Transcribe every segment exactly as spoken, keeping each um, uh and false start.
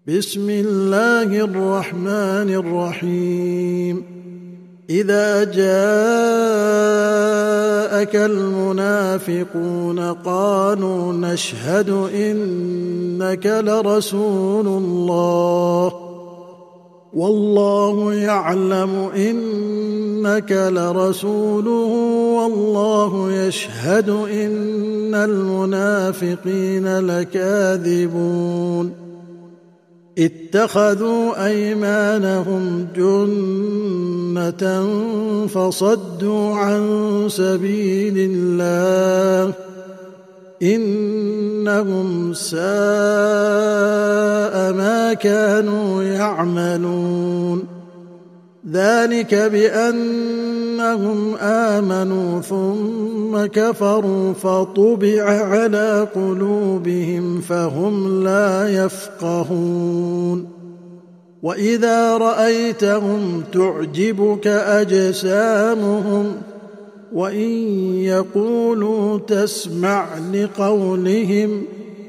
بسم الله الرحمن الرحيم إذا جاءك المنافقون قالوا نشهد إنك لرسول الله والله يعلم إنك لرسوله والله يشهد إن المنافقين لكاذبون اتخذوا أيمانهم جنة فصدوا عن سبيل الله إنهم ساء ما كانوا يعملون ذلك بأنهم آمنوا ثم كفروا فطبع على قلوبهم فهم لا يفقهون وإذا رأيتهم تعجبك أجسامهم وإن يقولوا تسمع لقولهم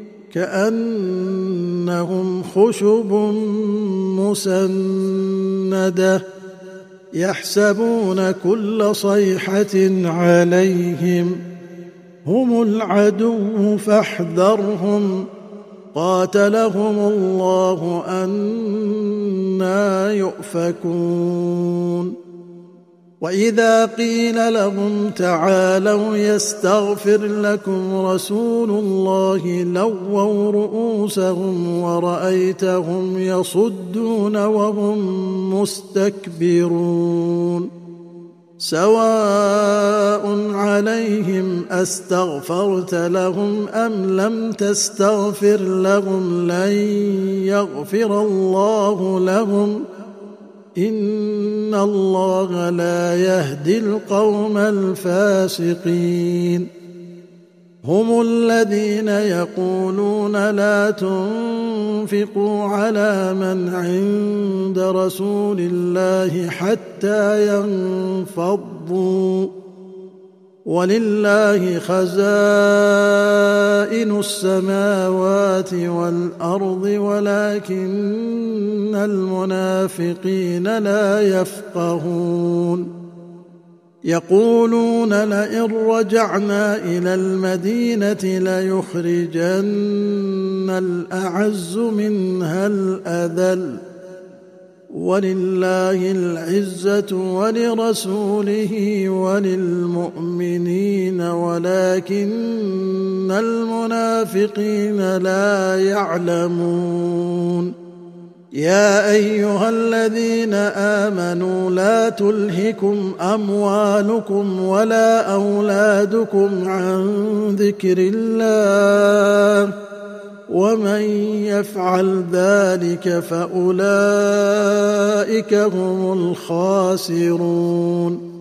كأنهم خشب مسندة يحسبون كل صيحة عليهم هم العدو فاحذرهم قاتلهم الله أنى يؤفكون وإذا قيل لهم تعالوا يستغفر لكم رسول الله لووا رؤوسهم ورأيتهم يصدون وهم مستكبرون سواء عليهم أستغفرت لهم أم لم تستغفر لهم لن يغفر الله لهم إن الله لا يهدي القوم الفاسقين هم الذين يقولون لا تنفقوا على من عند رسول الله حتى ينفضوا ولله خزائن السماوات والأرض ولكن المنافقين لا يفقهون يقولون لئن رجعنا إلى المدينة ليخرجن الأعز منها الأذل ولله العزة ولرسوله وللمؤمنين ولكن المنافقين لا يعلمون يا أيها الذين آمنوا لا تلهكم أموالكم ولا أولادكم عن ذكر الله ومن يفعل ذلك فأولئك هم الخاسرون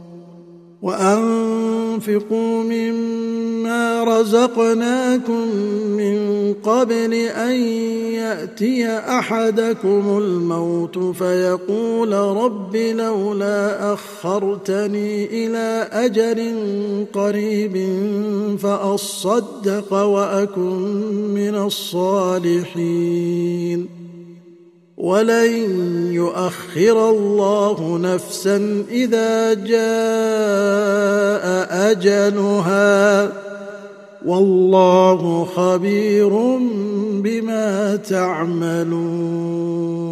وأنفقوا مما رزقناكم من قبل أن يأتي أحدكم الموت فيقول رب لولا أخرتني إلى أجل قريب فأصدق وأكن من الصالحين ولن يؤخر الله نفسا إذا جاء أجلها والله خبير بما تعملون.